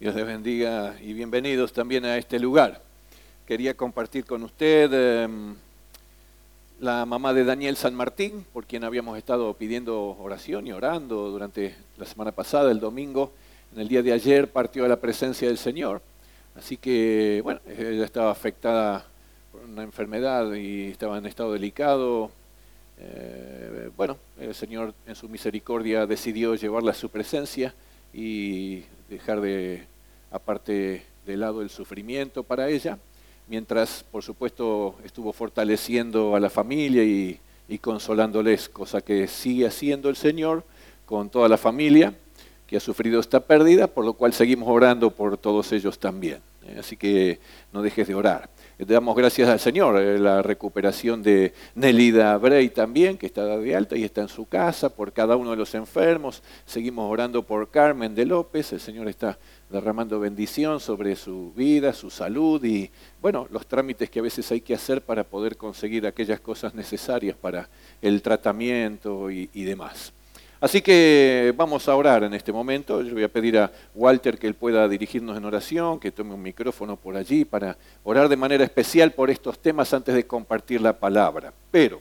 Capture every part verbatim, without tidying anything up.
Dios les bendiga y bienvenidos también a este lugar. Quería compartir con usted eh, la mamá de Daniel San Martín, por quien habíamos estado pidiendo oración y orando durante la semana pasada, el domingo. En el día de ayer partió a la presencia del Señor. Así que, bueno, ella estaba afectada por una enfermedad y estaba en estado delicado. Eh, bueno, el Señor en su misericordia decidió llevarla a su presencia y dejar de, aparte de lado el sufrimiento para ella, mientras por supuesto estuvo fortaleciendo a la familia y, y consolándoles, cosa que sigue haciendo el Señor con toda la familia que ha sufrido esta pérdida, por lo cual seguimos orando por todos ellos también. Así que no dejes de orar. Le damos gracias al Señor, eh, la recuperación de Nelida Bray también, que está de alta y está en su casa, por cada uno de los enfermos. Seguimos orando por Carmen de López, el Señor está derramando bendición sobre su vida, su salud y, bueno, los trámites que a veces hay que hacer para poder conseguir aquellas cosas necesarias para el tratamiento y, y demás. Así que vamos a orar en este momento. Yo voy a pedir a Walter que él pueda dirigirnos en oración, que tome un micrófono por allí para orar de manera especial por estos temas antes de compartir la palabra. Pero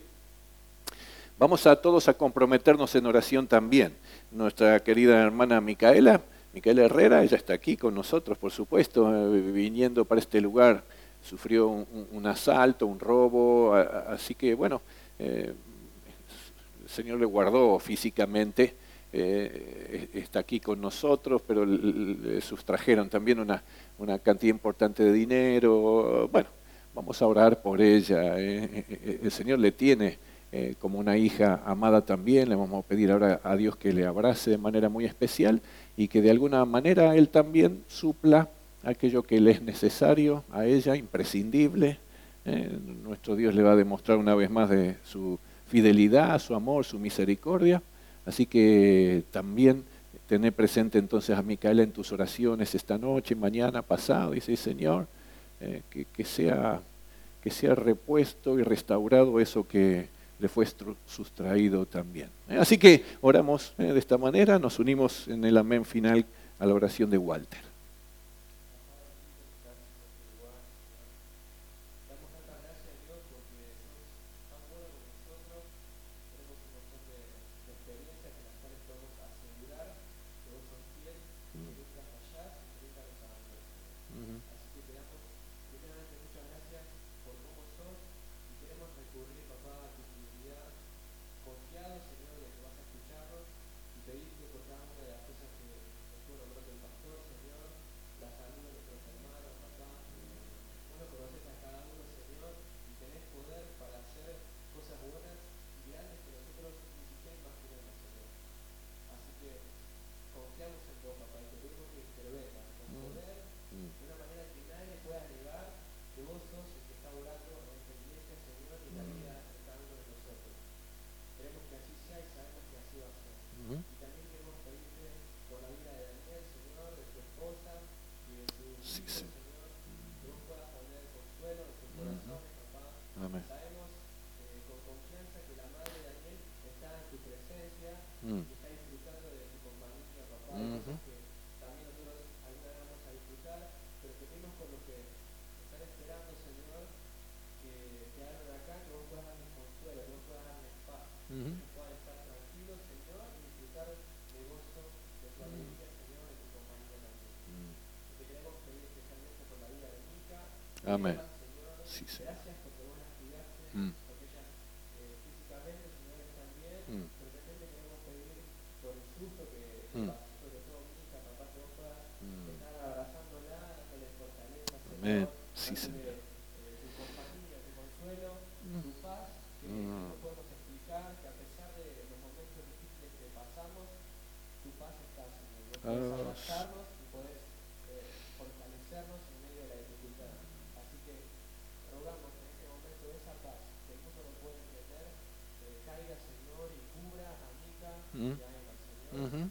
vamos a todos a comprometernos en oración también. Nuestra querida hermana Micaela, Micaela Herrera, ella está aquí con nosotros, por supuesto, eh, viniendo para este lugar. Sufrió un, un asalto, un robo, a, a, así que bueno... Eh, El Señor le guardó físicamente, eh, está aquí con nosotros, pero le sustrajeron también una, una cantidad importante de dinero. Bueno, vamos a orar por ella. Eh. El Señor le tiene eh, como una hija amada también. Le vamos a pedir ahora a Dios que le abrace de manera muy especial y que de alguna manera Él también supla aquello que le es necesario a ella, imprescindible. Eh, nuestro Dios le va a demostrar una vez más de su fidelidad, su amor, su misericordia. Así que también tener presente entonces a Micaela en tus oraciones esta noche, mañana, pasado. Dice, Señor, eh, que, que, sea, que sea repuesto y restaurado eso que le fue sustraído también. Eh, así que oramos eh, de esta manera, nos unimos en el amén final a la oración de Walter. Amén. Sí, Señor. Mm. Mm. Mm. Amén. Sí, Señor. Mm. Mm-hmm.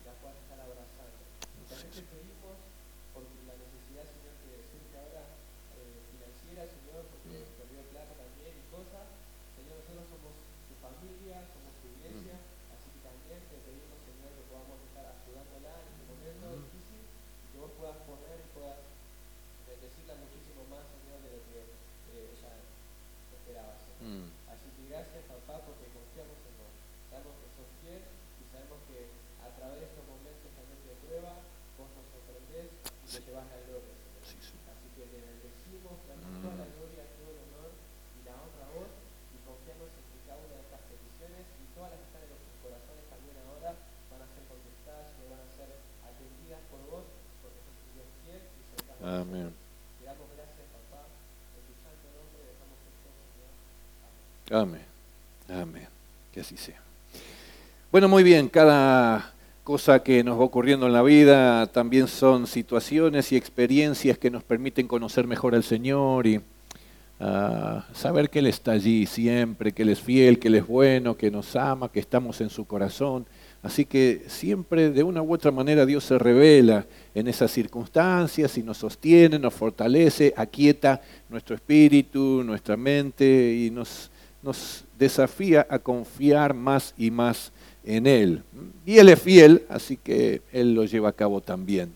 Amén. Amén. Amén. Que así sea. Bueno, muy bien. Cada cosa que nos va ocurriendo en la vida también son situaciones y experiencias que nos permiten conocer mejor al Señor y uh, saber que Él está allí siempre, que Él es fiel, que Él es bueno, que nos ama, que estamos en su corazón. Así que siempre de una u otra manera Dios se revela en esas circunstancias y nos sostiene, nos fortalece, aquieta nuestro espíritu, nuestra mente y nos, nos desafía a confiar más y más en Él. Y Él es fiel, así que Él lo lleva a cabo también.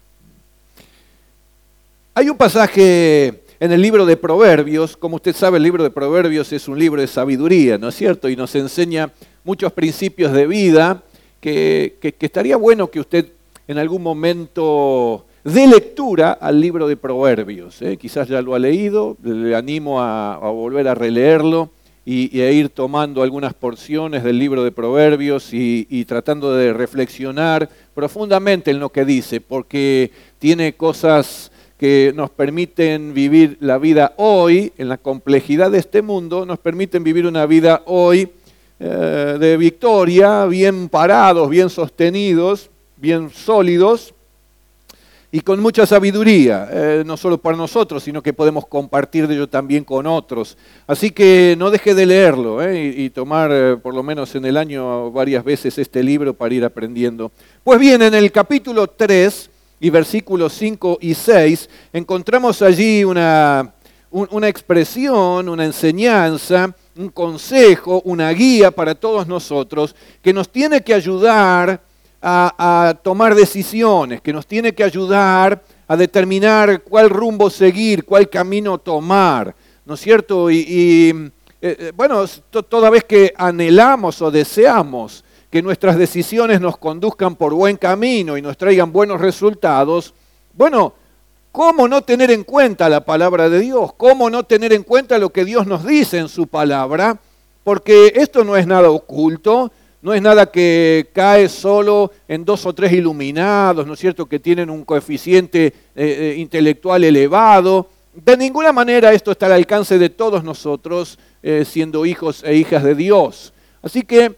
Hay un pasaje en el libro de Proverbios, como usted sabe, el libro de Proverbios es un libro de sabiduría, ¿no es cierto? Y nos enseña muchos principios de vida que, que, que estaría bueno que usted en algún momento dé lectura al libro de Proverbios. ¿eh? Quizás ya lo ha leído, le animo a, a volver a releerlo y, y a ir tomando algunas porciones del libro de Proverbios y, y tratando de reflexionar profundamente en lo que dice, porque tiene cosas que nos permiten vivir la vida hoy, en la complejidad de este mundo, nos permiten vivir una vida hoy eh, de victoria, bien parados, bien sostenidos, bien sólidos y con mucha sabiduría, eh, no solo para nosotros, sino que podemos compartir de ello también con otros. Así que no deje de leerlo eh, y, y tomar eh, por lo menos en el año varias veces este libro para ir aprendiendo. Pues bien, en el capítulo tres y versículos cinco y seis, encontramos allí una, un, una expresión, una enseñanza, un consejo, una guía para todos nosotros que nos tiene que ayudar a, a tomar decisiones, que nos tiene que ayudar a determinar cuál rumbo seguir, cuál camino tomar, ¿no es cierto? Y, y eh, bueno, to, toda vez que anhelamos o deseamos que nuestras decisiones nos conduzcan por buen camino y nos traigan buenos resultados, bueno, ¿cómo no tener en cuenta la palabra de Dios? ¿Cómo no tener en cuenta lo que Dios nos dice en su palabra? Porque esto no es nada oculto, no es nada que cae solo en dos o tres iluminados, ¿no es cierto?, que tienen un coeficiente eh, intelectual elevado. De ninguna manera esto está al alcance de todos nosotros, eh, siendo hijos e hijas de Dios. Así que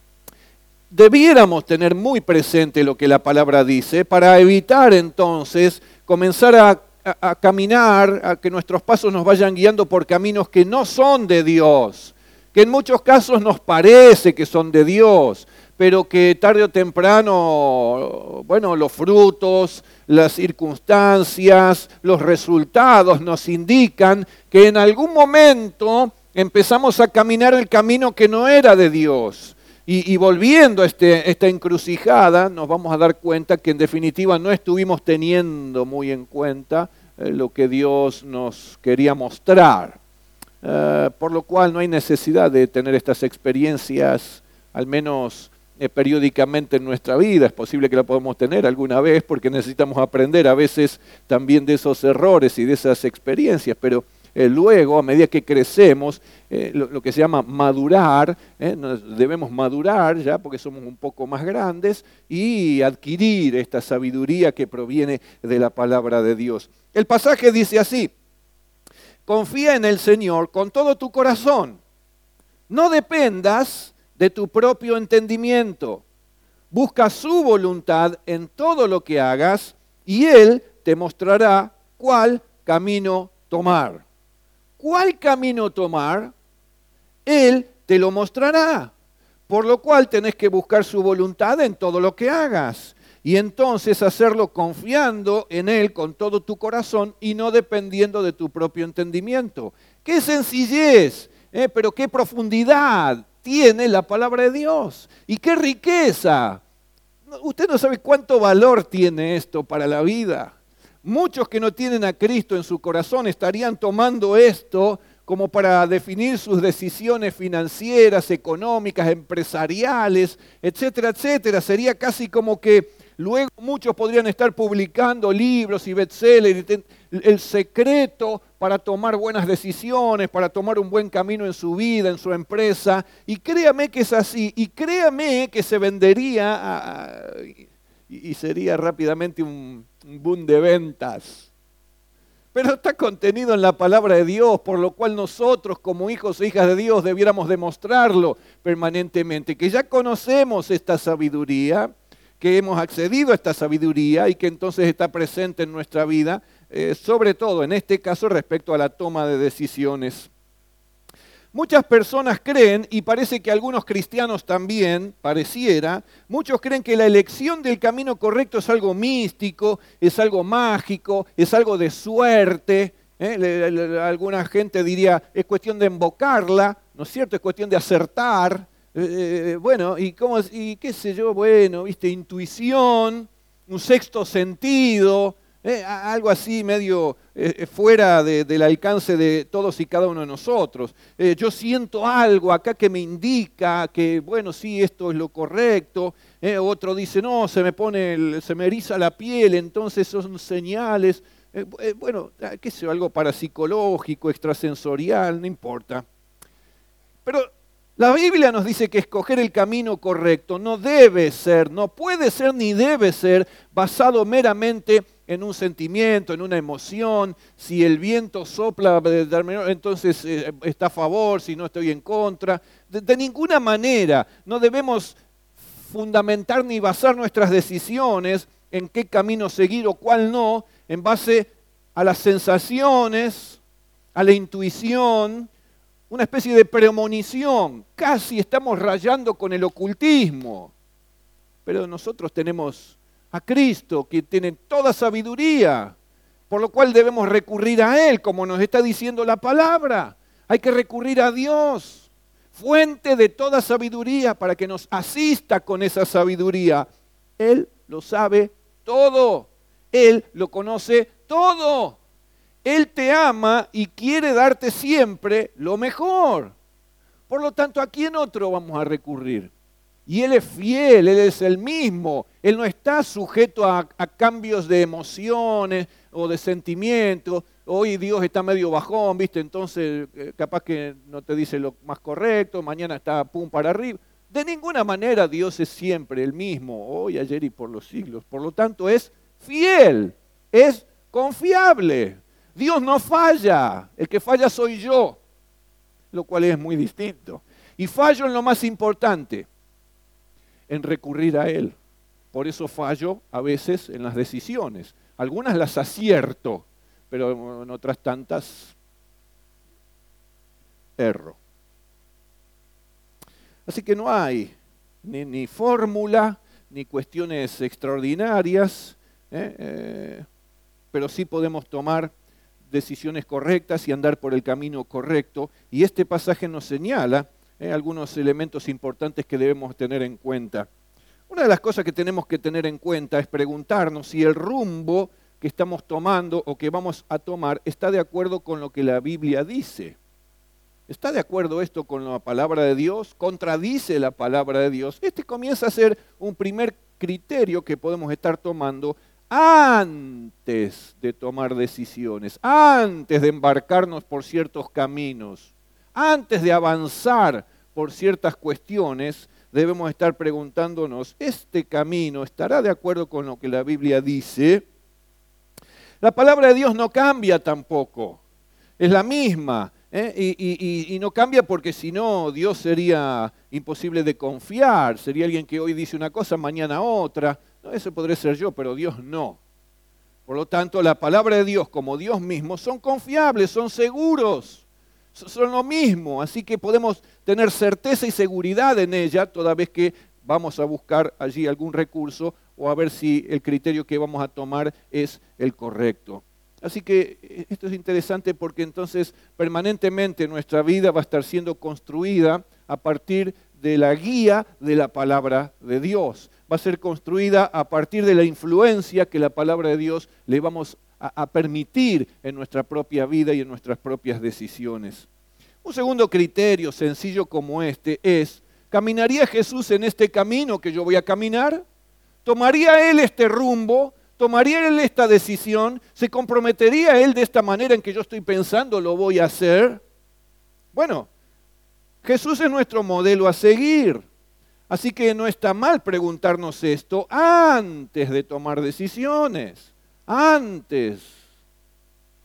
debiéramos tener muy presente lo que la palabra dice para evitar entonces comenzar a, a, a caminar, a que nuestros pasos nos vayan guiando por caminos que no son de Dios, que en muchos casos nos parece que son de Dios, pero que tarde o temprano, bueno, los frutos, las circunstancias, los resultados nos indican que en algún momento empezamos a caminar el camino que no era de Dios. Y, y volviendo a este, esta encrucijada, nos vamos a dar cuenta que en definitiva no estuvimos teniendo muy en cuenta eh, lo que Dios nos quería mostrar. Uh, por lo cual no hay necesidad de tener estas experiencias, al menos eh, periódicamente en nuestra vida. Es posible que la podamos tener alguna vez porque necesitamos aprender a veces también de esos errores y de esas experiencias, pero Eh, luego, a medida que crecemos, eh, lo, lo que se llama madurar, eh, nos debemos madurar ya porque somos un poco más grandes y adquirir esta sabiduría que proviene de la palabra de Dios. El pasaje dice así: confía en el Señor con todo tu corazón, no dependas de tu propio entendimiento, busca su voluntad en todo lo que hagas y Él te mostrará cuál camino tomar. ¿Cuál camino tomar? Él te lo mostrará, por lo cual tenés que buscar su voluntad en todo lo que hagas y entonces hacerlo confiando en Él con todo tu corazón y no dependiendo de tu propio entendimiento. ¡Qué sencillez! ¿eh? Pero qué profundidad tiene la palabra de Dios y qué riqueza. Usted no sabe cuánto valor tiene esto para la vida. Muchos que no tienen a Cristo en su corazón estarían tomando esto como para definir sus decisiones financieras, económicas, empresariales, etcétera, etcétera. Sería casi como que luego muchos podrían estar publicando libros y bestsellers, el secreto para tomar buenas decisiones, para tomar un buen camino en su vida, en su empresa. Y créame que es así, y créame que se vendería a, a, y sería rápidamente un, un boom de ventas. pero está contenido en la palabra de Dios, por lo cual nosotros como hijos e hijas de Dios debiéramos demostrarlo permanentemente, que ya conocemos esta sabiduría, que hemos accedido a esta sabiduría y que entonces está presente en nuestra vida, eh, sobre todo en este caso respecto a la toma de decisiones. Muchas personas creen, y parece que algunos cristianos también, pareciera, muchos creen que la elección del camino correcto es algo místico, es algo mágico, es algo de suerte. ¿eh? Le, le, alguna gente diría, es cuestión de invocarla, ¿no es cierto? Es cuestión de acertar. Eh, bueno, y, cómo, y qué sé yo, bueno, viste, intuición, un sexto sentido, eh, algo así medio eh, fuera de, del alcance de todos y cada uno de nosotros. Eh, yo siento algo acá que me indica que, bueno, sí, esto es lo correcto. Eh, otro dice, no, se me pone, el, se me eriza la piel, entonces son señales. Eh, eh, bueno, qué sé yo, algo parapsicológico, extrasensorial, no importa. Pero la Biblia nos dice que escoger el camino correcto no debe ser, no puede ser ni debe ser basado meramente en un sentimiento, en una emoción. Si el viento sopla, entonces eh, está a favor, si no estoy en contra. De, de ninguna manera no debemos fundamentar ni basar nuestras decisiones en qué camino seguir o cuál no, en base a las sensaciones, a la intuición, una especie de premonición. Casi estamos rayando con el ocultismo. Pero nosotros tenemos a Cristo, que tiene toda sabiduría, por lo cual debemos recurrir a Él, como nos está diciendo la palabra. Hay que recurrir a Dios, fuente de toda sabiduría, para que nos asista con esa sabiduría. Él lo sabe todo, Él lo conoce todo. Él te ama y quiere darte siempre lo mejor. Por lo tanto, ¿a quién otro vamos a recurrir? Y Él es fiel, Él es el mismo. Él no está sujeto a, a cambios de emociones o de sentimientos. Hoy Dios está medio bajón, ¿viste? Entonces eh, capaz que no te dice lo más correcto, mañana está pum para arriba. De ninguna manera Dios es siempre el mismo, hoy, ayer y por los siglos. Por lo tanto, es fiel, es confiable. Dios no falla, el que falla soy yo, lo cual es muy distinto. Y fallo en lo más importante, en recurrir a Él. Por eso fallo a veces en las decisiones. Algunas las acierto, pero en otras tantas erro. Así que no hay ni, ni fórmula, ni cuestiones extraordinarias, ¿eh? Eh, pero sí podemos tomar decisiones correctas y andar por el camino correcto. Y este pasaje nos señala eh, algunos elementos importantes que debemos tener en cuenta. Una de las cosas que tenemos que tener en cuenta es preguntarnos si el rumbo que estamos tomando o que vamos a tomar está de acuerdo con lo que la Biblia dice. ¿Está de acuerdo esto con la palabra de Dios? ¿Contradice la palabra de Dios? Este comienza a ser un primer criterio que podemos estar tomando antes de tomar decisiones, antes de embarcarnos por ciertos caminos, antes de avanzar por ciertas cuestiones, debemos estar preguntándonos, ¿este camino estará de acuerdo con lo que la Biblia dice? La palabra de Dios no cambia tampoco, es la misma, ¿eh? y, y, y no cambia porque si no Dios sería imposible de confiar, sería alguien que hoy dice una cosa, mañana otra. No, eso podría ser yo, pero Dios no. Por lo tanto, la palabra de Dios como Dios mismo son confiables, son seguros, son lo mismo. Así que podemos tener certeza y seguridad en ella toda vez que vamos a buscar allí algún recurso o a ver si el criterio que vamos a tomar es el correcto. Así que esto es interesante porque entonces permanentemente nuestra vida va a estar siendo construida a partir de la guía de la palabra de Dios. Va a ser construida a partir de la influencia que la palabra de Dios le vamos a, a permitir en nuestra propia vida y en nuestras propias decisiones. Un segundo criterio sencillo como este es, ¿caminaría Jesús en este camino que yo voy a caminar? ¿Tomaría Él este rumbo? ¿Tomaría Él esta decisión? ¿Se comprometería Él de esta manera en que yo estoy pensando lo voy a hacer? Bueno, Jesús es nuestro modelo a seguir. Así que no está mal preguntarnos esto antes de tomar decisiones. Antes.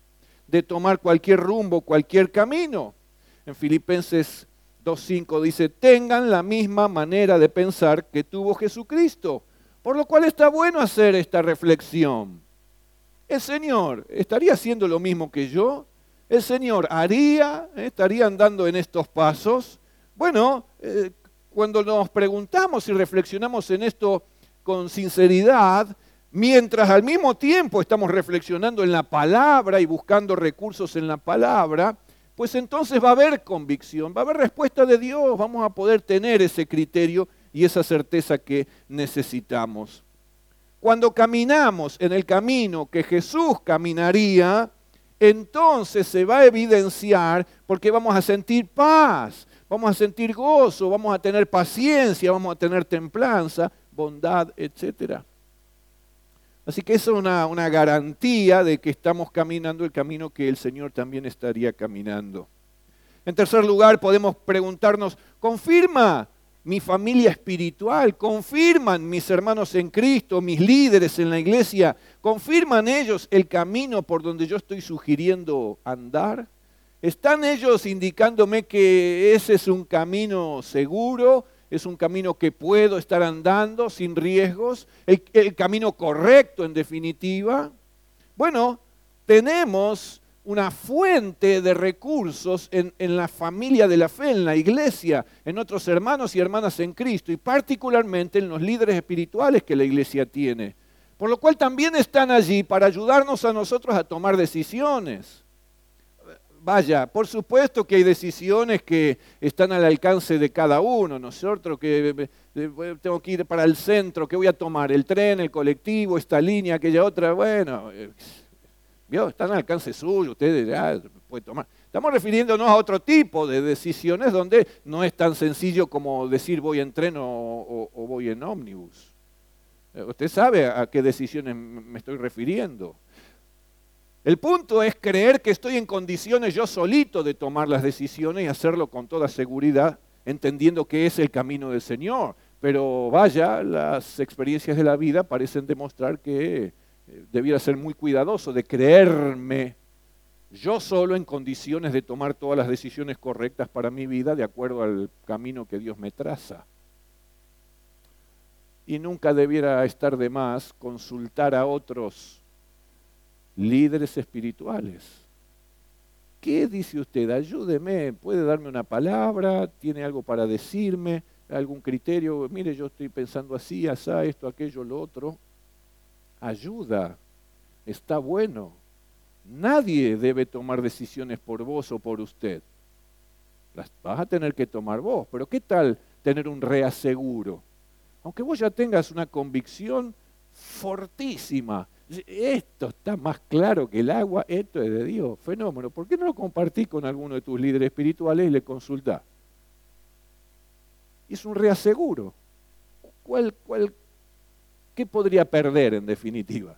de tomar cualquier rumbo, cualquier camino. En Filipenses dos cinco dice, tengan la misma manera de pensar que tuvo Jesucristo, por lo cual está bueno hacer esta reflexión. El Señor estaría haciendo lo mismo que yo. El Señor haría, eh, estaría andando en estos pasos. Bueno, eh, cuando nos preguntamos y reflexionamos en esto con sinceridad, mientras al mismo tiempo estamos reflexionando en la palabra y buscando recursos en la palabra, pues entonces va a haber convicción, va a haber respuesta de Dios, vamos a poder tener ese criterio y esa certeza que necesitamos. Cuando caminamos en el camino que Jesús caminaría, entonces se va a evidenciar porque vamos a sentir paz, vamos a sentir gozo, vamos a tener paciencia, vamos a tener templanza, bondad, etcétera. Así que eso es una, una garantía de que estamos caminando el camino que el Señor también estaría caminando. En tercer lugar, podemos preguntarnos, ¿confirma mi familia espiritual? ¿Confirman mis hermanos en Cristo, mis líderes en la iglesia? ¿Confirman ellos el camino por donde yo estoy sugiriendo andar? ¿Están ellos indicándome que ese es un camino seguro? ¿Es un camino que puedo estar andando sin riesgos? ¿El, el camino correcto en definitiva? Bueno, tenemos una fuente de recursos en, en la familia de la fe, en la iglesia, en otros hermanos y hermanas en Cristo y particularmente en los líderes espirituales que la iglesia tiene. Por lo cual también están allí para ayudarnos a nosotros a tomar decisiones. Vaya, por supuesto que hay decisiones que están al alcance de cada uno. Nosotros que tengo que ir para el centro, ¿qué voy a tomar? ¿El tren, el colectivo, esta línea, aquella otra? Bueno, ¿vio? Están al alcance suyo, ustedes ya pueden tomar. Estamos refiriéndonos a otro tipo de decisiones donde no es tan sencillo como decir voy en tren o, o, o voy en ómnibus. Usted sabe a qué decisiones me estoy refiriendo. El punto es creer que estoy en condiciones yo solito de tomar las decisiones y hacerlo con toda seguridad, entendiendo que es el camino del Señor. Pero vaya, las experiencias de la vida parecen demostrar que debiera ser muy cuidadoso de creerme yo solo en condiciones de tomar todas las decisiones correctas para mi vida de acuerdo al camino que Dios me traza. Y nunca debiera estar de más consultar a otros líderes espirituales. ¿Qué dice usted? Ayúdeme, ¿puede darme una palabra? ¿Tiene algo para decirme? ¿Algún criterio? Mire, yo estoy pensando así, asá, esto, aquello, lo otro. Ayuda, está bueno. Nadie debe tomar decisiones por vos o por usted. Las vas a tener que tomar vos, pero ¿qué tal tener un reaseguro? Aunque vos ya tengas una convicción fortísima, esto está más claro que el agua, esto es de Dios, fenómeno. ¿Por qué no lo compartís con alguno de tus líderes espirituales y le consultás? Es un reaseguro. ¿Cuál, cuál, ¿Qué podría perder en definitiva?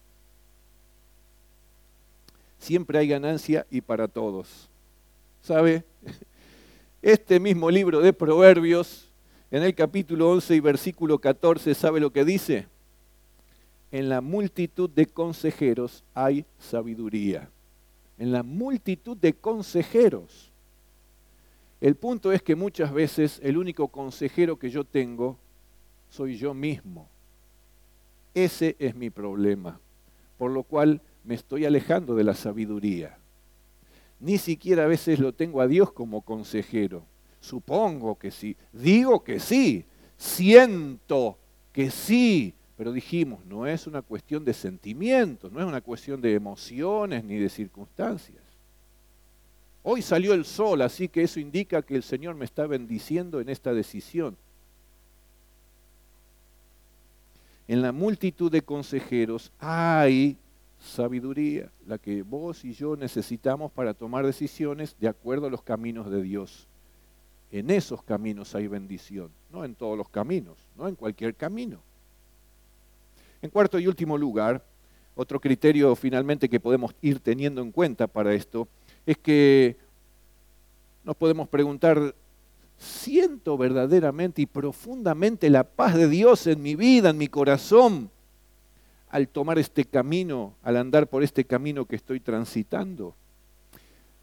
Siempre hay ganancia y para todos. ¿Sabe? Este mismo libro de Proverbios, en el capítulo once y versículo catorce, ¿sabe lo que dice? En la multitud de consejeros hay sabiduría. En la multitud de consejeros. El punto es que muchas veces el único consejero que yo tengo soy yo mismo. Ese es mi problema, por lo cual me estoy alejando de la sabiduría. Ni siquiera a veces lo tengo a Dios como consejero. Supongo que sí, digo que sí, siento que sí, pero dijimos, no es una cuestión de sentimientos, no es una cuestión de emociones ni de circunstancias. Hoy salió el sol, así que eso indica que el Señor me está bendiciendo en esta decisión. En la multitud de consejeros hay sabiduría, la que vos y yo necesitamos para tomar decisiones de acuerdo a los caminos de Dios. En esos caminos hay bendición, no en todos los caminos, no en cualquier camino. En cuarto y último lugar, otro criterio finalmente que podemos ir teniendo en cuenta para esto, es que nos podemos preguntar, ¿siento verdaderamente y profundamente la paz de Dios en mi vida, en mi corazón, al tomar este camino, al andar por este camino que estoy transitando?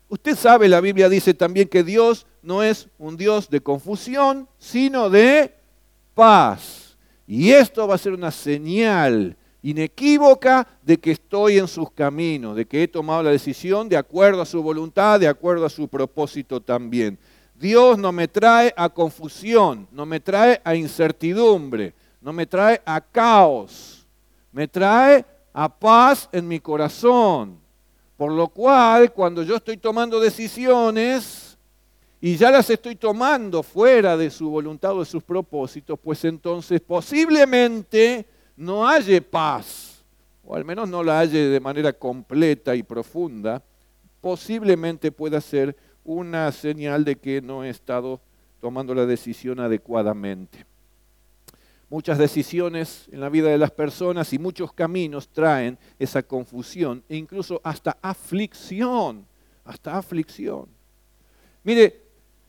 Usted sabe, la Biblia dice también que Dios no es un Dios de confusión, sino de paz. Y esto va a ser una señal inequívoca de que estoy en sus caminos, de que he tomado la decisión de acuerdo a su voluntad, de acuerdo a su propósito también. Dios no me trae a confusión, no me trae a incertidumbre, no me trae a caos, me trae a paz en mi corazón. Por lo cual, cuando yo estoy tomando decisiones y ya las estoy tomando fuera de su voluntad o de sus propósitos, pues entonces posiblemente no haya paz, o al menos no la haya de manera completa y profunda. Posiblemente pueda ser una señal de que no he estado tomando la decisión adecuadamente. Muchas decisiones en la vida de las personas y muchos caminos traen esa confusión e incluso hasta aflicción, hasta aflicción. Mire,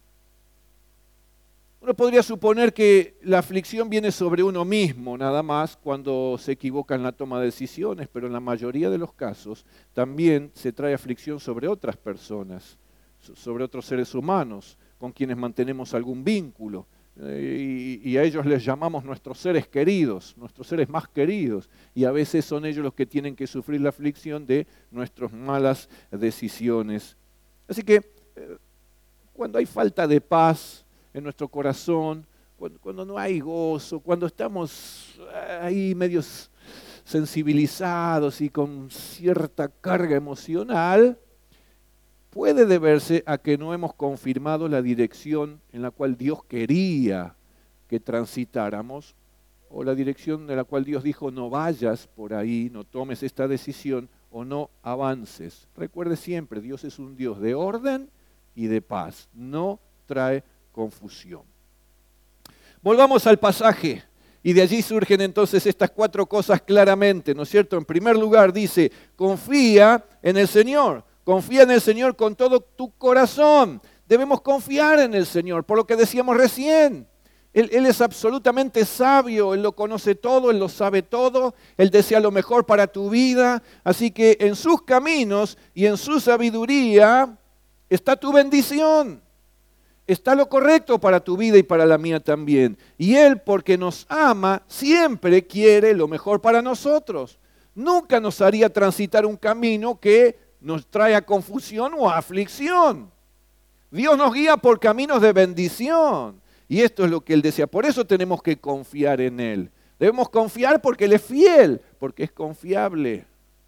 uno podría suponer que la aflicción viene sobre uno mismo nada más cuando se equivoca en la toma de decisiones, pero en la mayoría de los casos también se trae aflicción sobre otras personas, sobre otros seres humanos con quienes mantenemos algún vínculo. Y, y a ellos les llamamos nuestros seres queridos, nuestros seres más queridos, y a veces son ellos los que tienen que sufrir la aflicción de nuestras malas decisiones. Así que eh, cuando hay falta de paz en nuestro corazón, cuando, cuando no hay gozo, cuando estamos ahí medios sensibilizados y con cierta carga emocional, puede deberse a que no hemos confirmado la dirección en la cual Dios quería que transitáramos, o la dirección de la cual Dios dijo no vayas por ahí, no tomes esta decisión o no avances. Recuerde siempre, Dios es un Dios de orden y de paz, no trae confusión. Volvamos al pasaje y de allí surgen entonces estas cuatro cosas claramente, ¿no es cierto? En primer lugar dice, confía en el Señor. Confía en el Señor con todo tu corazón. Debemos confiar en el Señor, por lo que decíamos recién. Él, Él es absolutamente sabio, Él lo conoce todo, Él lo sabe todo, Él desea lo mejor para tu vida. Así que en sus caminos y en su sabiduría está tu bendición. Está lo correcto para tu vida y para la mía también. Y Él, porque nos ama, siempre quiere lo mejor para nosotros. Nunca nos haría transitar un camino que nos trae a confusión o a aflicción. Dios nos guía por caminos de bendición. Y esto es lo que Él desea. Por eso tenemos que confiar en Él. Debemos confiar porque Él es fiel, porque es confiable.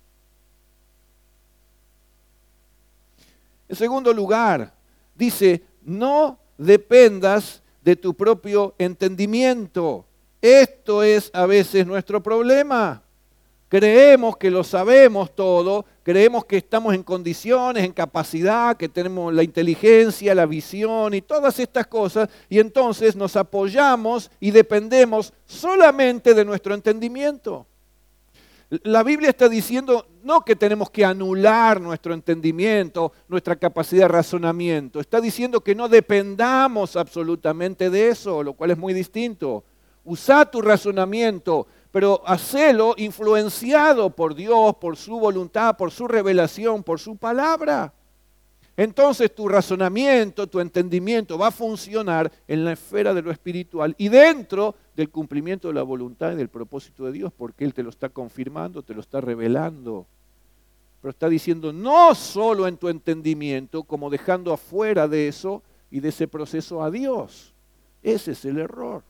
En segundo lugar, dice, no dependas de tu propio entendimiento. Esto es a veces nuestro problema. Creemos que lo sabemos todo, creemos que estamos en condiciones, en capacidad, que tenemos la inteligencia, la visión y todas estas cosas, y entonces nos apoyamos y dependemos solamente de nuestro entendimiento. La Biblia está diciendo no que tenemos que anular nuestro entendimiento, nuestra capacidad de razonamiento, está diciendo que no dependamos absolutamente de eso, lo cual es muy distinto. Usa tu razonamiento, pero hacelo influenciado por Dios, por su voluntad, por su revelación, por su palabra. Entonces tu razonamiento, tu entendimiento va a funcionar en la esfera de lo espiritual y dentro del cumplimiento de la voluntad y del propósito de Dios, porque Él te lo está confirmando, te lo está revelando. Pero está diciendo no solo en tu entendimiento, como dejando afuera de eso y de ese proceso a Dios. Ese es el error.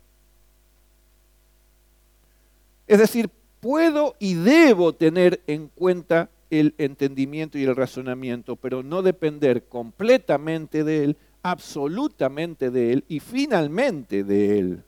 Es decir, puedo y debo tener en cuenta el entendimiento y el razonamiento, pero no depender completamente de Él, absolutamente de Él y finalmente de Él.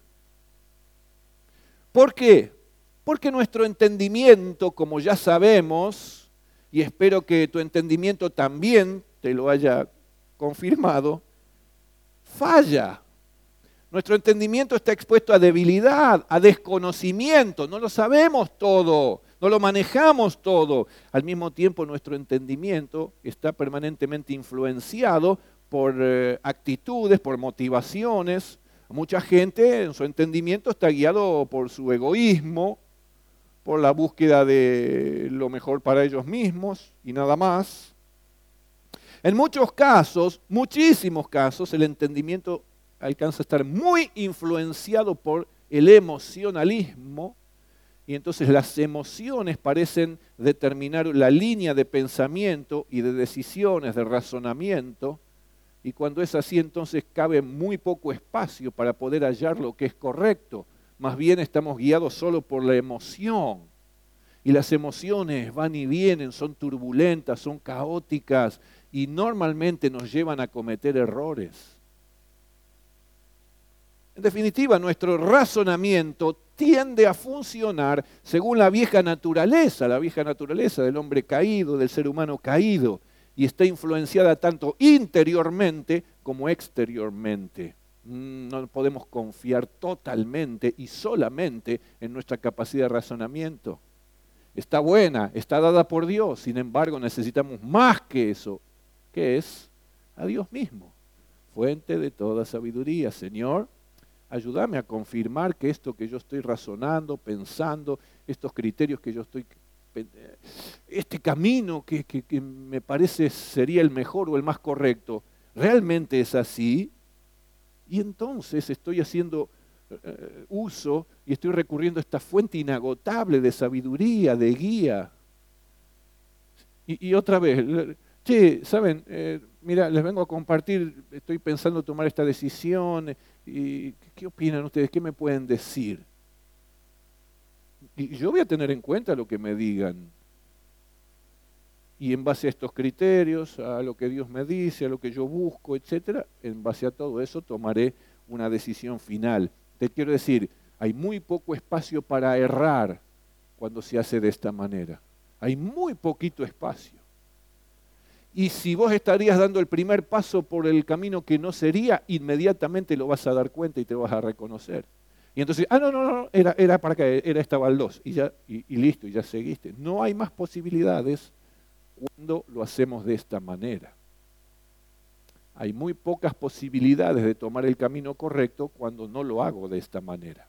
¿Por qué? Porque nuestro entendimiento, como ya sabemos, y espero que tu entendimiento también te lo haya confirmado, falla. Nuestro entendimiento está expuesto a debilidad, a desconocimiento, no lo sabemos todo, no lo manejamos todo. Al mismo tiempo nuestro entendimiento está permanentemente influenciado por eh, actitudes, por motivaciones. Mucha gente en su entendimiento está guiado por su egoísmo, por la búsqueda de lo mejor para ellos mismos y nada más. En muchos casos, muchísimos casos, el entendimiento alcanza a estar muy influenciado por el emocionalismo, y entonces las emociones parecen determinar la línea de pensamiento y de decisiones, de razonamiento, y cuando es así entonces cabe muy poco espacio para poder hallar lo que es correcto. Más bien estamos guiados solo por la emoción, y las emociones van y vienen, son turbulentas, son caóticas, y normalmente nos llevan a cometer errores. En definitiva, nuestro razonamiento tiende a funcionar según la vieja naturaleza, la vieja naturaleza del hombre caído, del ser humano caído, y está influenciada tanto interiormente como exteriormente. No podemos confiar totalmente y solamente en nuestra capacidad de razonamiento. Está buena, está dada por Dios, sin embargo necesitamos más que eso, que es a Dios mismo, fuente de toda sabiduría. Señor, ayúdame a confirmar que esto que yo estoy razonando, pensando, estos criterios que yo estoy, este camino que, que, que me parece sería el mejor o el más correcto, ¿realmente es así? Y entonces estoy haciendo uh, uso y estoy recurriendo a esta fuente inagotable de sabiduría, de guía. Y, y otra vez, che, ¿saben? Eh, mira, les vengo a compartir, estoy pensando tomar esta decisión. ¿Y qué opinan ustedes? ¿Qué me pueden decir? Y yo voy a tener en cuenta lo que me digan. Y en base a estos criterios, a lo que Dios me dice, a lo que yo busco, etcétera, en base a todo eso tomaré una decisión final. Te quiero decir, hay muy poco espacio para errar cuando se hace de esta manera. Hay muy poquito espacio. Y si vos estarías dando el primer paso por el camino que no sería, inmediatamente lo vas a dar cuenta y te vas a reconocer. Y entonces, ah, no, no, no, era, era para acá, era esta baldosa, y, ya, y, y listo, y ya seguiste. No hay más posibilidades cuando lo hacemos de esta manera. Hay muy pocas posibilidades de tomar el camino correcto cuando no lo hago de esta manera.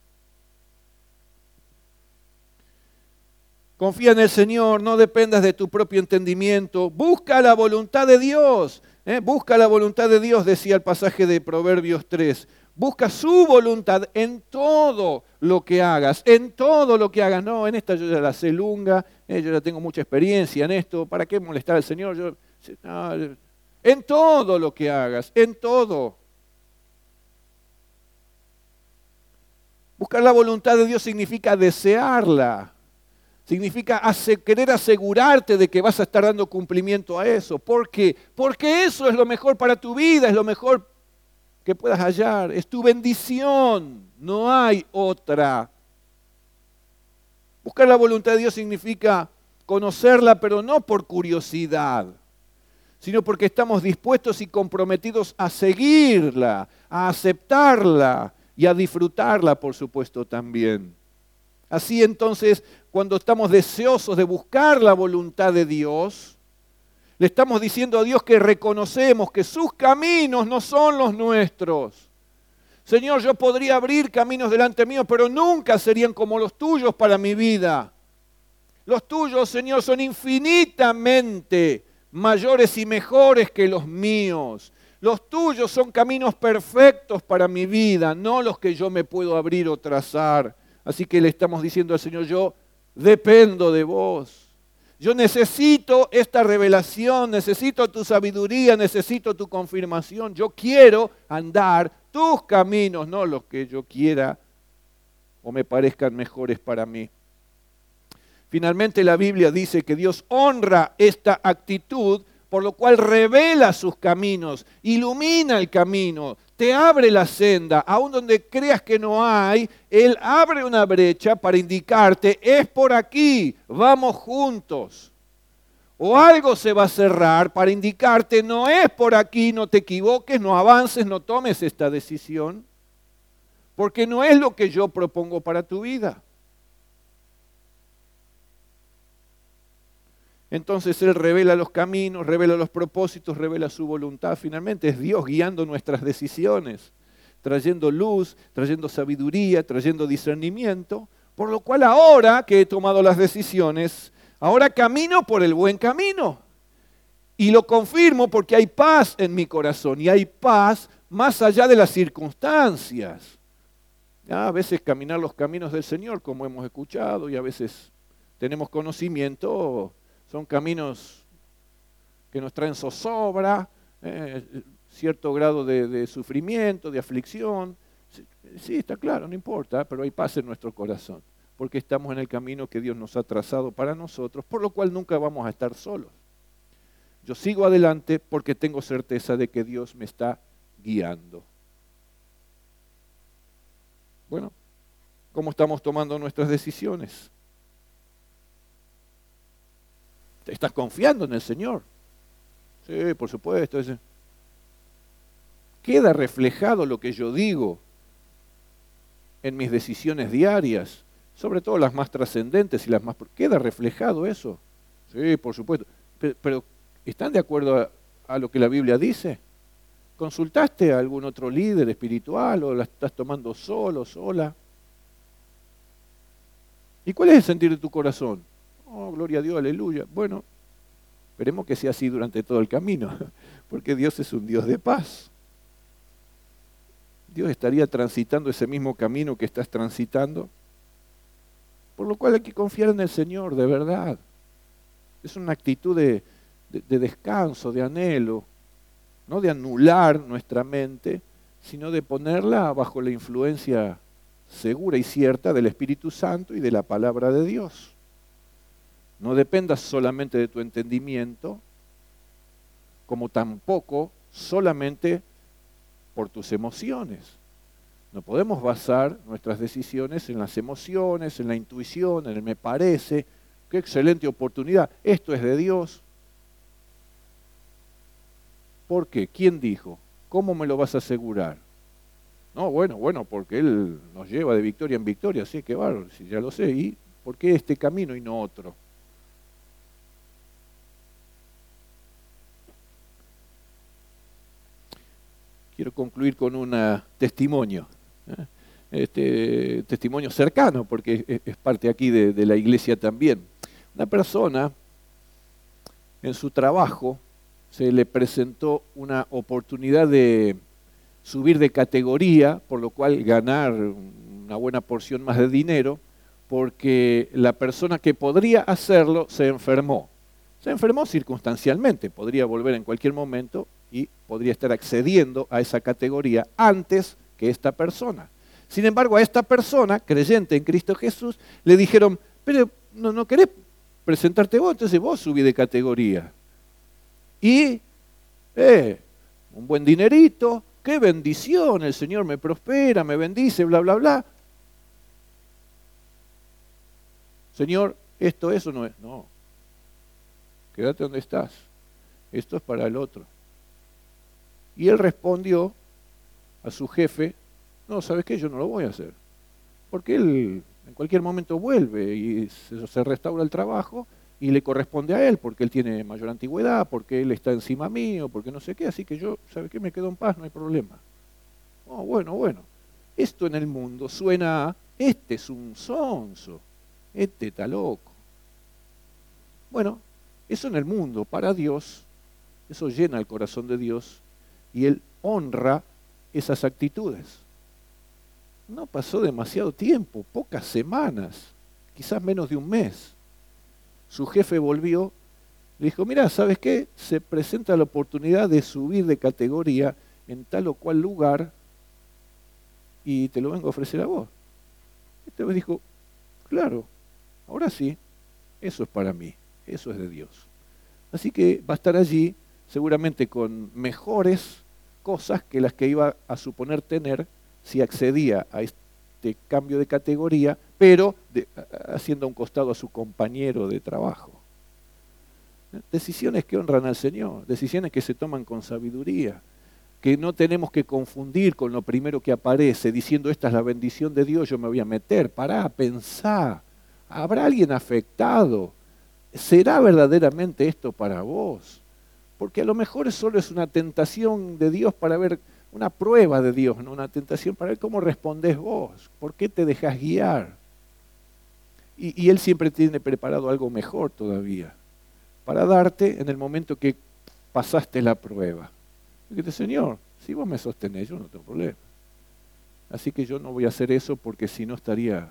Confía en el Señor, no dependas de tu propio entendimiento. Busca la voluntad de Dios. ¿eh? Busca la voluntad de Dios, decía el pasaje de Proverbios tres. Busca su voluntad en todo lo que hagas, en todo lo que hagas. No, en esta yo ya la sé lunga, eh, yo ya tengo mucha experiencia en esto. ¿Para qué molestar al Señor? Yo, no, en todo lo que hagas, en todo. Buscar la voluntad de Dios significa desearla. Significa ase- querer asegurarte de que vas a estar dando cumplimiento a eso. ¿Por qué? Porque eso es lo mejor para tu vida, es lo mejor que puedas hallar. Es tu bendición, no hay otra. Buscar la voluntad de Dios significa conocerla, pero no por curiosidad, sino porque estamos dispuestos y comprometidos a seguirla, a aceptarla y a disfrutarla, por supuesto, también. Así entonces, cuando estamos deseosos de buscar la voluntad de Dios, le estamos diciendo a Dios que reconocemos que sus caminos no son los nuestros. Señor, yo podría abrir caminos delante mío, pero nunca serían como los tuyos para mi vida. Los tuyos, Señor, son infinitamente mayores y mejores que los míos. Los tuyos son caminos perfectos para mi vida, no los que yo me puedo abrir o trazar. Así que le estamos diciendo al Señor, yo dependo de vos. Yo necesito esta revelación, necesito tu sabiduría, necesito tu confirmación. Yo quiero andar tus caminos, no los que yo quiera o me parezcan mejores para mí. Finalmente la Biblia dice que Dios honra esta actitud, por lo cual revela sus caminos, ilumina el camino, te abre la senda, aun donde creas que no hay, Él abre una brecha para indicarte, es por aquí, vamos juntos. O algo se va a cerrar para indicarte, no es por aquí, no te equivoques, no avances, no tomes esta decisión, porque no es lo que yo propongo para tu vida. Entonces Él revela los caminos, revela los propósitos, revela su voluntad. Finalmente es Dios guiando nuestras decisiones, trayendo luz, trayendo sabiduría, trayendo discernimiento. Por lo cual ahora que he tomado las decisiones, ahora camino por el buen camino. Y lo confirmo porque hay paz en mi corazón y hay paz más allá de las circunstancias. A veces caminar los caminos del Señor, como hemos escuchado, y a veces tenemos conocimiento, son caminos que nos traen zozobra, eh, cierto grado de, de sufrimiento, de aflicción. Sí, está claro, no importa, pero hay paz en nuestro corazón, porque estamos en el camino que Dios nos ha trazado para nosotros, por lo cual nunca vamos a estar solos. Yo sigo adelante porque tengo certeza de que Dios me está guiando. Bueno, ¿cómo estamos tomando nuestras decisiones? ¿Estás confiando en el Señor? Sí, por supuesto. ¿Queda reflejado lo que yo digo en mis decisiones diarias? Sobre todo las más trascendentes y las más... ¿Queda reflejado eso? Sí, por supuesto. Pero, pero ¿están de acuerdo a, a lo que la Biblia dice? ¿Consultaste a algún otro líder espiritual o la estás tomando solo, sola? ¿Y cuál es el sentir de tu corazón? Oh, gloria a Dios, aleluya. Bueno, esperemos que sea así durante todo el camino, porque Dios es un Dios de paz. Dios estaría transitando ese mismo camino que estás transitando, por lo cual hay que confiar en el Señor, de verdad. Es una actitud de, de, de descanso, de anhelo, no de anular nuestra mente, sino de ponerla bajo la influencia segura y cierta del Espíritu Santo y de la palabra de Dios. No dependas solamente de tu entendimiento, como tampoco solamente por tus emociones. No podemos basar nuestras decisiones en las emociones, en la intuición, en el me parece, qué excelente oportunidad, esto es de Dios. ¿Por qué? ¿Quién dijo? ¿Cómo me lo vas a asegurar? No, bueno, bueno, porque Él nos lleva de victoria en victoria, sí, qué bárbaro, sí, ya lo sé. ¿Y por qué este camino y no otro? Quiero concluir con un testimonio, ¿eh? este testimonio cercano, porque es, es parte aquí de, de la iglesia también. Una persona en su trabajo se le presentó una oportunidad de subir de categoría, por lo cual ganar una buena porción más de dinero, porque la persona que podría hacerlo se enfermó. Se enfermó circunstancialmente, podría volver en cualquier momento y podría estar accediendo a esa categoría antes que esta persona. Sin embargo, a esta persona, creyente en Cristo Jesús, le dijeron, pero no, no querés presentarte vos, entonces vos subí de categoría. Y, eh, un buen dinerito, qué bendición, el Señor me prospera, me bendice, bla, bla, bla. Señor, esto, eso no es. No, quédate donde estás, esto es para el otro. Y él respondió a su jefe, no, ¿sabes qué? Yo no lo voy a hacer. Porque él en cualquier momento vuelve y se, se restaura el trabajo y le corresponde a él, porque él tiene mayor antigüedad, porque él está encima mío, porque no sé qué, así que yo, ¿sabes qué? Me quedo en paz, no hay problema. Oh, bueno, bueno. Esto en el mundo suena a, este es un sonso, este está loco. Bueno, eso en el mundo, para Dios, eso llena el corazón de Dios y Él honra esas actitudes. No pasó demasiado tiempo, pocas semanas, quizás menos de un mes. Su jefe volvió, le dijo, mira, ¿sabes qué? Se presenta la oportunidad de subir de categoría en tal o cual lugar y te lo vengo a ofrecer a vos. Este me dijo, claro, ahora sí, eso es para mí, eso es de Dios. Así que va a estar allí seguramente con mejores cosas que las que iba a suponer tener si accedía a este cambio de categoría, pero de, haciendo a un costado a su compañero de trabajo. Decisiones que honran al Señor, decisiones que se toman con sabiduría, que no tenemos que confundir con lo primero que aparece, diciendo esta es la bendición de Dios, yo me voy a meter. Pará, pensá, ¿habrá alguien afectado? ¿Será verdaderamente esto para vos? Porque a lo mejor solo es una tentación de Dios para ver, una prueba de Dios, ¿no? Una tentación para ver cómo respondés vos, por qué te dejás guiar. Y, y Él siempre tiene preparado algo mejor todavía, para darte en el momento que pasaste la prueba. Y dijiste, Señor, si vos me sostenés, yo no tengo problema. Así que yo no voy a hacer eso porque si no estaría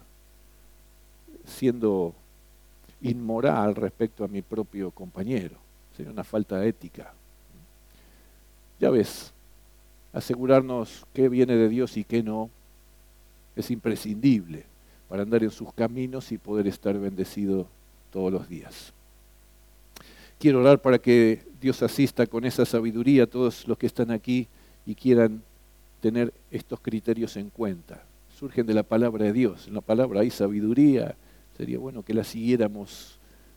siendo inmoral respecto a mi propio compañero. Sería una falta ética. Ya ves, asegurarnos qué viene de Dios y qué no es imprescindible para andar en sus caminos y poder estar bendecido todos los días. Quiero orar para que Dios asista con esa sabiduría a todos los que están aquí y quieran tener estos criterios en cuenta. Surgen de la palabra de Dios. En la palabra hay sabiduría. Sería bueno que la siguiéramos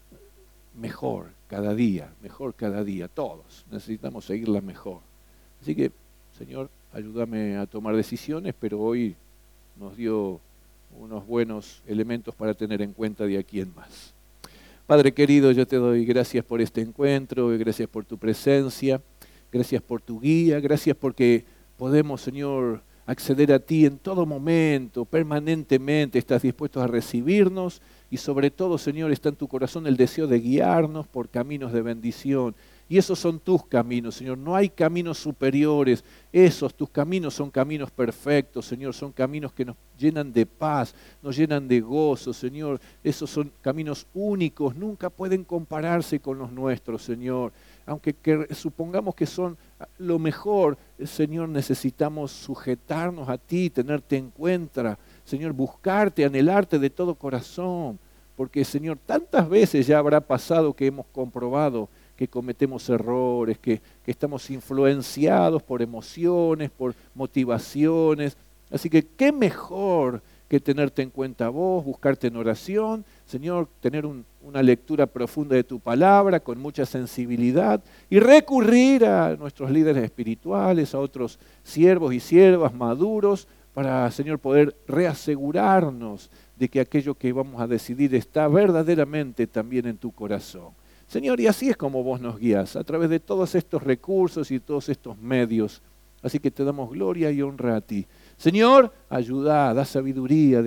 mejor cada día, mejor cada día. Todos necesitamos seguirla mejor. Así que, Señor, ayúdame a tomar decisiones, pero hoy nos dio unos buenos elementos para tener en cuenta de aquí en más. Padre querido, yo te doy gracias por este encuentro, gracias por tu presencia, gracias por tu guía, gracias porque podemos, Señor, acceder a ti en todo momento, permanentemente, estás dispuesto a recibirnos y sobre todo, Señor, está en tu corazón el deseo de guiarnos por caminos de bendición. Y esos son tus caminos, Señor. No hay caminos superiores. Esos, tus caminos son caminos perfectos, Señor. Son caminos que nos llenan de paz, nos llenan de gozo, Señor. Esos son caminos únicos. Nunca pueden compararse con los nuestros, Señor. Aunque que, supongamos que son lo mejor, Señor, necesitamos sujetarnos a ti, tenerte en cuenta. Señor, buscarte, anhelarte de todo corazón. Porque, Señor, tantas veces ya habrá pasado que hemos comprobado que cometemos errores, que, que estamos influenciados por emociones, por motivaciones. Así que qué mejor que tenerte en cuenta a vos, buscarte en oración, Señor, tener un, una lectura profunda de tu palabra con mucha sensibilidad y recurrir a nuestros líderes espirituales, a otros siervos y siervas maduros para, Señor, poder reasegurarnos de que aquello que vamos a decidir está verdaderamente también en tu corazón. Señor, y así es como vos nos guías, a través de todos estos recursos y todos estos medios. Así que te damos gloria y honra a ti. Señor, ayuda, da sabiduría,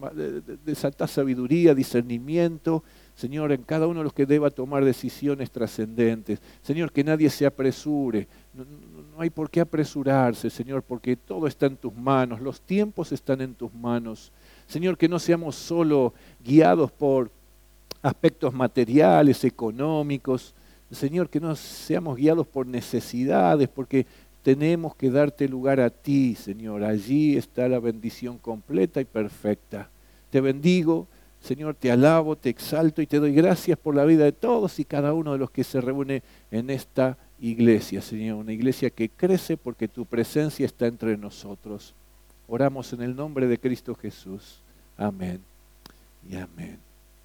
desata sabiduría, discernimiento, Señor, en cada uno de los que deba tomar decisiones trascendentes. Señor, que nadie se apresure. No, no, no hay por qué apresurarse, Señor, porque todo está en tus manos, los tiempos están en tus manos. Señor, que no seamos solo guiados por aspectos materiales, económicos. Señor, que no seamos guiados por necesidades, porque tenemos que darte lugar a ti, Señor. Allí está la bendición completa y perfecta. Te bendigo, Señor, te alabo, te exalto y te doy gracias por la vida de todos y cada uno de los que se reúne en esta iglesia, Señor. Una iglesia que crece porque tu presencia está entre nosotros. Oramos en el nombre de Cristo Jesús. Amén y amén.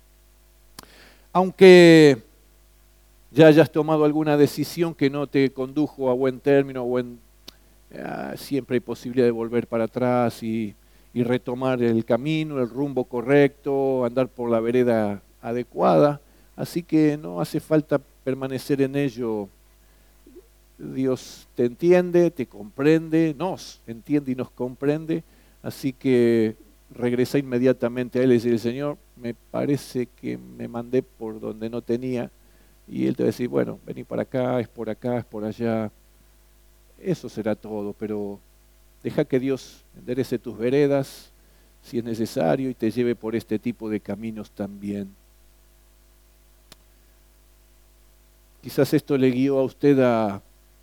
Aunque ya hayas tomado alguna decisión que no te condujo a buen término, buen, eh, siempre hay posibilidad de volver para atrás y, y retomar el camino, el rumbo correcto, andar por la vereda adecuada. Así que no hace falta permanecer en ello. Dios te entiende, te comprende, nos entiende y nos comprende. Así que regresa inmediatamente a Él y dice, Señor, me parece que me mandé por donde no tenía. Y Él te va a decir, bueno, vení para acá, es por acá, es por allá. Eso será todo, pero deja que Dios enderece tus veredas, si es necesario, y te lleve por este tipo de caminos también. Quizás esto le guió a usted a,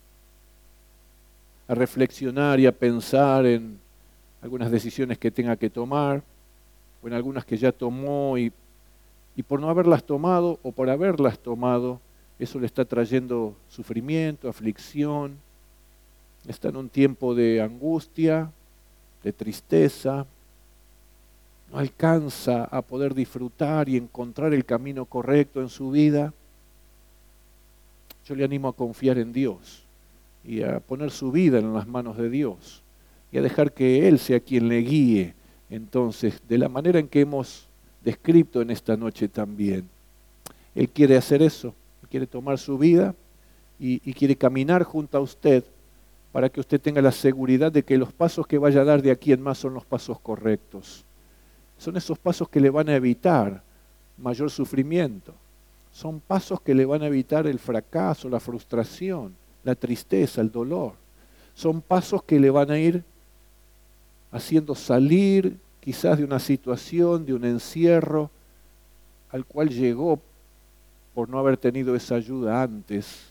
a reflexionar y a pensar en algunas decisiones que tenga que tomar, o en algunas que ya tomó y, y por no haberlas tomado o por haberlas tomado, eso le está trayendo sufrimiento, aflicción, está en un tiempo de angustia, de tristeza, no alcanza a poder disfrutar y encontrar el camino correcto en su vida. Yo le animo a confiar en Dios y a poner su vida en las manos de Dios y a dejar que Él sea quien le guíe, entonces, de la manera en que hemos descrito en esta noche también. Él quiere hacer eso, quiere tomar su vida y, y quiere caminar junto a usted para que usted tenga la seguridad de que los pasos que vaya a dar de aquí en más son los pasos correctos. Son esos pasos que le van a evitar mayor sufrimiento. Son pasos que le van a evitar el fracaso, la frustración. la tristeza, el dolor. Son pasos que le van a ir haciendo salir quizás de una situación, de un encierro al cual llegó por no haber tenido esa ayuda antes.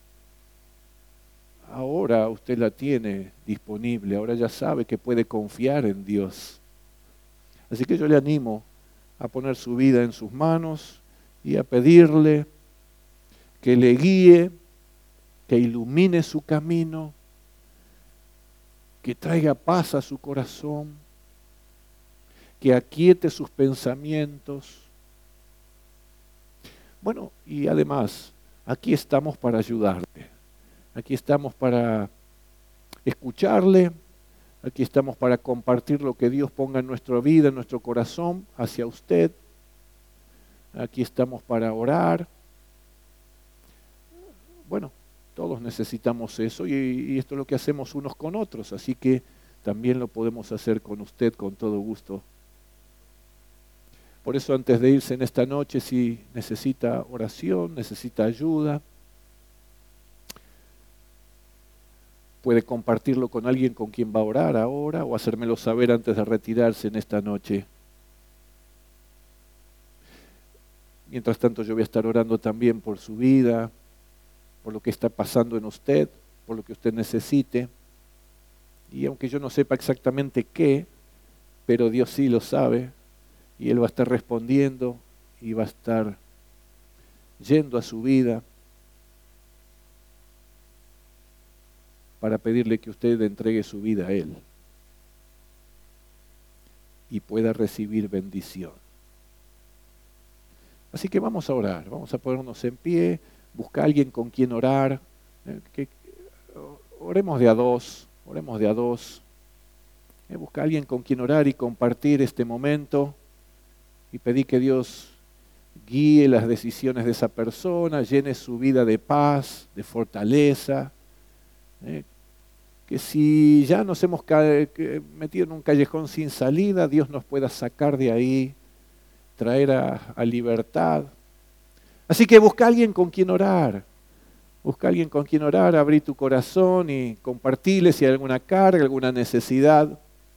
Ahora usted la tiene disponible, ahora ya sabe que puede confiar en Dios. Así que yo le animo a poner su vida en sus manos y a pedirle que le guíe, que ilumine su camino, que traiga paz a su corazón, que aquiete sus pensamientos. Bueno, y además, aquí estamos para ayudarle. Aquí estamos para escucharle, aquí estamos para compartir lo que Dios ponga en nuestra vida, en nuestro corazón, hacia usted. Aquí estamos para orar. Bueno, todos necesitamos eso y, y esto es lo que hacemos unos con otros, así que también lo podemos hacer con usted con todo gusto. Por eso antes de irse en esta noche, si necesita oración, necesita ayuda, puede compartirlo con alguien con quien va a orar ahora o hacérmelo saber antes de retirarse en esta noche. Mientras tanto yo voy a estar orando también por su vida, por lo que está pasando en usted, por lo que usted necesite. Y aunque yo no sepa exactamente qué, pero Dios sí lo sabe y Él va a estar respondiendo y va a estar yendo a su vida para pedirle que usted entregue su vida a Él y pueda recibir bendición. Así que vamos a orar, vamos a ponernos en pie, buscar a alguien con quien orar, eh, que, oremos de a dos, oremos de a dos, eh, buscar a alguien con quien orar y compartir este momento y pedir que Dios guíe las decisiones de esa persona, llene su vida de paz, de fortaleza, eh, que si ya nos hemos metido en un callejón sin salida, Dios nos pueda sacar de ahí, traer a, a libertad. Así que busca a alguien con quien orar, busca a alguien con quien orar, abrí tu corazón y compartirle si hay alguna carga, alguna necesidad.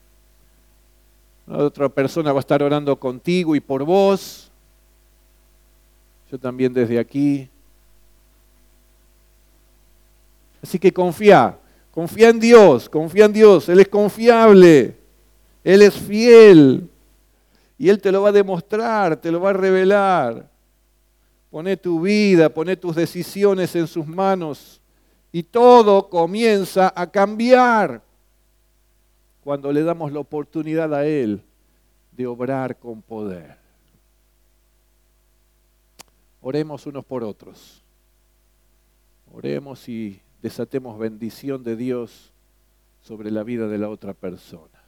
Otra persona va a estar orando contigo y por vos. Yo también desde aquí. Así que confía, confía en Dios, confía en Dios. Él es confiable, Él es fiel y Él te lo va a demostrar, te lo va a revelar. Poné tu vida, poné tus decisiones en sus manos y todo comienza a cambiar cuando le damos la oportunidad a Él de obrar con poder. Oremos unos por otros. Oremos y desatemos bendición de Dios sobre la vida de la otra persona.